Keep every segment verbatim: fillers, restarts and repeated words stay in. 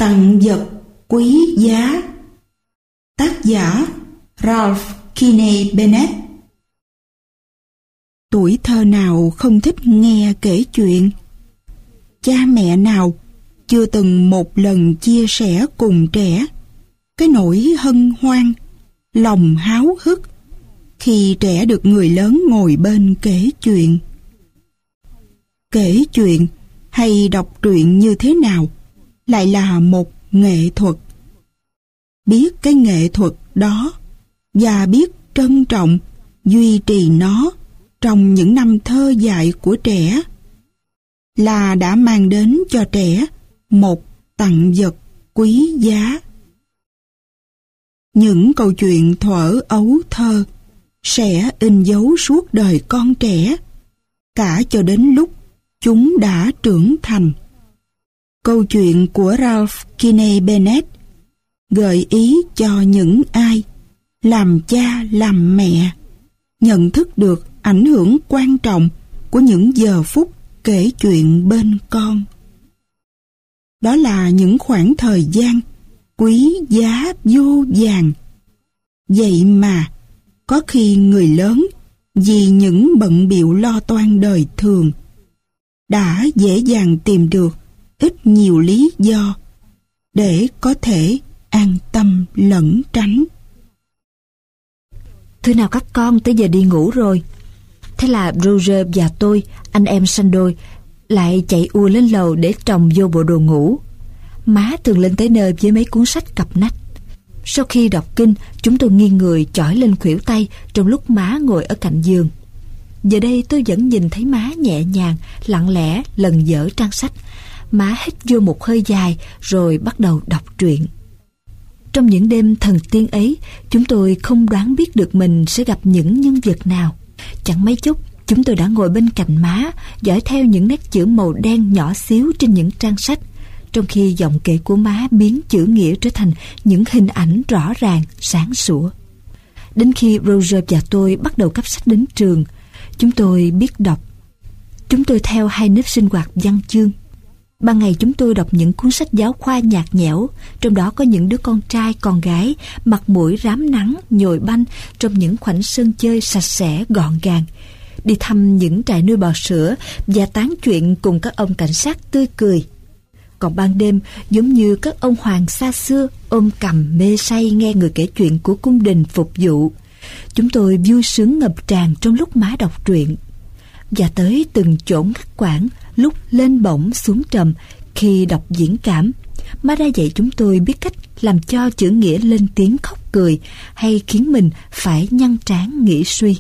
Tặng vật quý giá. Tác giả Ralph Kinney Bennett. Tuổi thơ nào không thích nghe kể chuyện? Cha mẹ nào chưa từng một lần chia sẻ cùng trẻ cái nỗi hân hoan, lòng háo hức khi trẻ được người lớn ngồi bên kể chuyện? Kể chuyện hay đọc truyện như thế nào lại là một nghệ thuật. Biết cái nghệ thuật đó và biết trân trọng, duy trì nó trong những năm thơ dại của trẻ là đã mang đến cho trẻ một tặng vật quý giá. Những câu chuyện thuở ấu thơ sẽ in dấu suốt đời con trẻ, cả cho đến lúc chúng đã trưởng thành. Câu chuyện của Ralph Kinney Bennett gợi ý cho những ai làm cha làm mẹ nhận thức được ảnh hưởng quan trọng của những giờ phút kể chuyện bên con. Đó là những khoảng thời gian quý giá vô vàn. Vậy mà có khi người lớn vì những bận bịu lo toan đời thường đã dễ dàng tìm được ít nhiều lý do để có thể an tâm lẩn tránh. Thưa nào các con, tới giờ đi ngủ rồi. Thế là Roger và tôi, anh em sanh đôi, lại chạy ùa lên lầu để trồng vô bộ đồ ngủ. Má thường lên tới nơi với mấy cuốn sách cặp nách. Sau khi đọc kinh, chúng tôi nghiêng người chỏi lên khuỷu tay trong lúc má ngồi ở cạnh giường. Giờ đây tôi vẫn nhìn thấy má nhẹ nhàng, lặng lẽ lần dở trang sách. Má hít vô một hơi dài rồi bắt đầu đọc truyện. Trong những đêm thần tiên ấy, chúng tôi không đoán biết được mình sẽ gặp những nhân vật nào. Chẳng mấy chốc, chúng tôi đã ngồi bên cạnh má, dõi theo những nét chữ màu đen nhỏ xíu trên những trang sách, trong khi giọng kể của má biến chữ nghĩa trở thành những hình ảnh rõ ràng, sáng sủa. Đến khi Roger và tôi bắt đầu cấp sách đến trường, chúng tôi biết đọc. Chúng tôi theo hai nếp sinh hoạt văn chương. Ban ngày chúng tôi đọc những cuốn sách giáo khoa nhạt nhẽo, trong đó có những đứa con trai con gái mặt mũi rám nắng nhồi banh trong những khoảnh sân chơi sạch sẽ gọn gàng, đi thăm những trại nuôi bò sữa và tán chuyện cùng các ông cảnh sát tươi cười. Còn ban đêm, giống như các ông hoàng xa xưa ôm cằm mê say nghe người kể chuyện của cung đình phục vụ, chúng tôi vui sướng ngập tràn trong lúc má đọc truyện. Và tới từng chỗ ngắt quãng, lúc lên bổng xuống trầm khi đọc diễn cảm, má đã dạy chúng tôi biết cách làm cho chữ nghĩa lên tiếng khóc cười hay khiến mình phải nhăn trán nghĩ suy.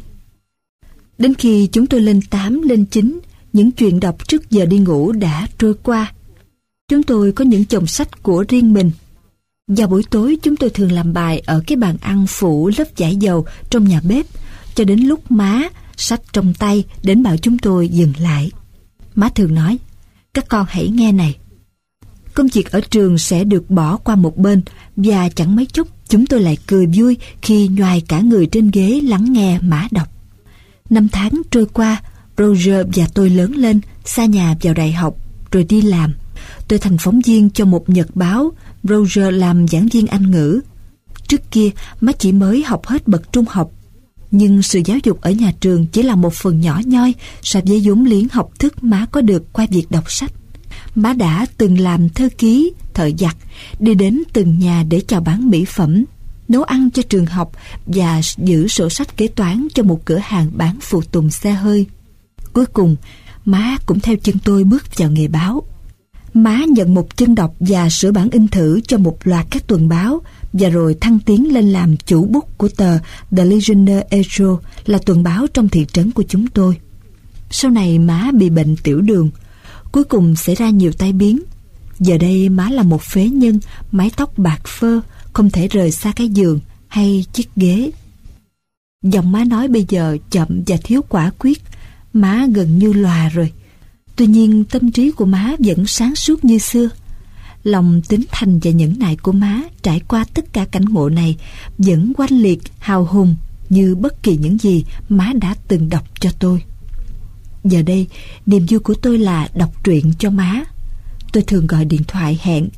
Đến khi chúng tôi lên tám, lên chín, những chuyện đọc trước giờ đi ngủ đã trôi qua. Chúng tôi có những chồng sách của riêng mình. Vào buổi tối chúng tôi thường làm bài ở cái bàn ăn phủ lớp vải dầu trong nhà bếp, cho đến lúc má sách trong tay đến bảo chúng tôi dừng lại. Má thường nói: các con hãy nghe này. Công việc ở trường sẽ được bỏ qua một bên, và chẳng mấy chốc chúng tôi lại cười vui khi nhoài cả người trên ghế lắng nghe má đọc. Năm tháng trôi qua, Roger và tôi lớn lên, xa nhà vào đại học, rồi đi làm. Tôi thành phóng viên cho một nhật báo, Roger làm giảng viên Anh ngữ. Trước kia, má chỉ mới học hết bậc trung học, nhưng sự giáo dục ở nhà trường chỉ là một phần nhỏ nhoi so với vốn liếng học thức má có được qua việc đọc sách. Má đã từng làm thơ ký, thợ giặt, đi đến từng nhà để chào bán mỹ phẩm, nấu ăn cho trường học và giữ sổ sách kế toán cho một cửa hàng bán phụ tùng xe hơi. Cuối cùng, má cũng theo chân tôi bước vào nghề báo. Má nhận một chân đọc và sửa bản in thử cho một loạt các tuần báo, và rồi thăng tiến lên làm chủ bút của tờ The Legionnaire Echo, là tuần báo trong thị trấn của chúng tôi. Sau này má bị bệnh tiểu đường, cuối cùng xảy ra nhiều tai biến. Giờ đây má là một phế nhân, mái tóc bạc phơ, không thể rời xa cái giường hay chiếc ghế. Giọng má nói bây giờ chậm và thiếu quả quyết, má gần như lòa rồi. Tuy nhiên tâm trí của má vẫn sáng suốt như xưa. Lòng tín thành và nhẫn nại của má trải qua tất cả cảnh ngộ này vẫn oanh liệt, hào hùng như bất kỳ những gì má đã từng đọc cho tôi. Giờ đây, niềm vui của tôi là đọc truyện cho má. Tôi thường gọi điện thoại hẹn.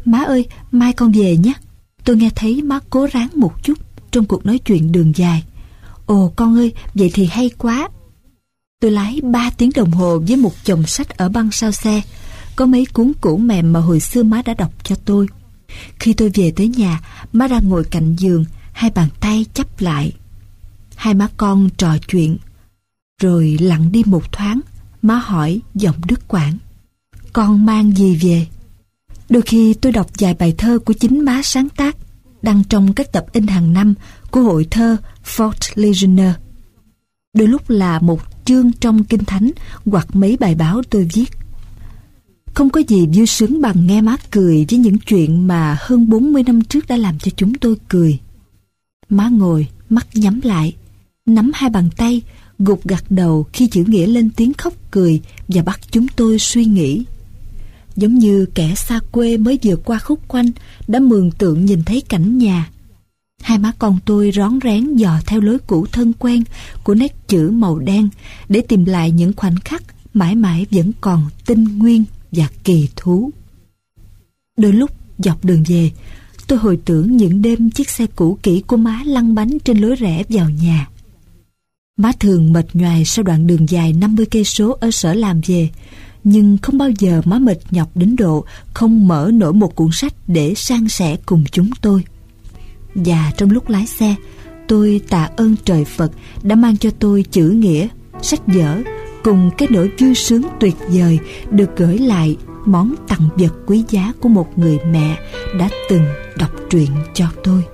Má ơi, mai con về nhé. Tôi nghe thấy má cố ráng một chút trong cuộc nói chuyện đường dài. Ồ con ơi, vậy thì hay quá. Tôi lái ba tiếng đồng hồ với một chồng sách ở băng sau xe. Có mấy cuốn cũ mềm mà hồi xưa má đã đọc cho tôi. Khi tôi về tới nhà, má đang ngồi cạnh giường, hai bàn tay chắp lại. Hai má con trò chuyện. Rồi lặng đi một thoáng, má hỏi giọng đứt quãng: con mang gì về? Đôi khi tôi đọc vài bài thơ của chính má sáng tác, đăng trong các tập in hàng năm của hội thơ Fort Legionnaire. Đôi lúc là một chương trong Kinh Thánh hoặc mấy bài báo tôi viết. Không có gì vui sướng bằng nghe má cười với những chuyện mà hơn bốn mươi năm trước đã làm cho chúng tôi cười. Má ngồi, mắt nhắm lại, nắm hai bàn tay, gục gặt đầu khi chữ nghĩa lên tiếng khóc cười và bắt chúng tôi suy nghĩ. Giống như kẻ xa quê mới vừa qua khúc quanh đã mường tượng nhìn thấy cảnh nhà. Hai má con tôi rón rén dò theo lối cũ thân quen của nét chữ màu đen để tìm lại những khoảnh khắc mãi mãi vẫn còn tinh nguyên và kỳ thú. Đôi lúc dọc đường về, tôi hồi tưởng những đêm chiếc xe cũ kỹ của má lăn bánh trên lối rẽ vào nhà. Má thường mệt nhoài sau đoạn đường dài năm mươi cây số ở sở làm về, nhưng không bao giờ má mệt nhọc đến độ không mở nổi một cuốn sách để san sẻ cùng chúng tôi. Và trong lúc lái xe, tôi tạ ơn trời Phật đã mang cho tôi chữ nghĩa, sách vở cùng cái nỗi vui sướng tuyệt vời được gửi lại món tặng vật quý giá của một người mẹ đã từng đọc truyện cho tôi.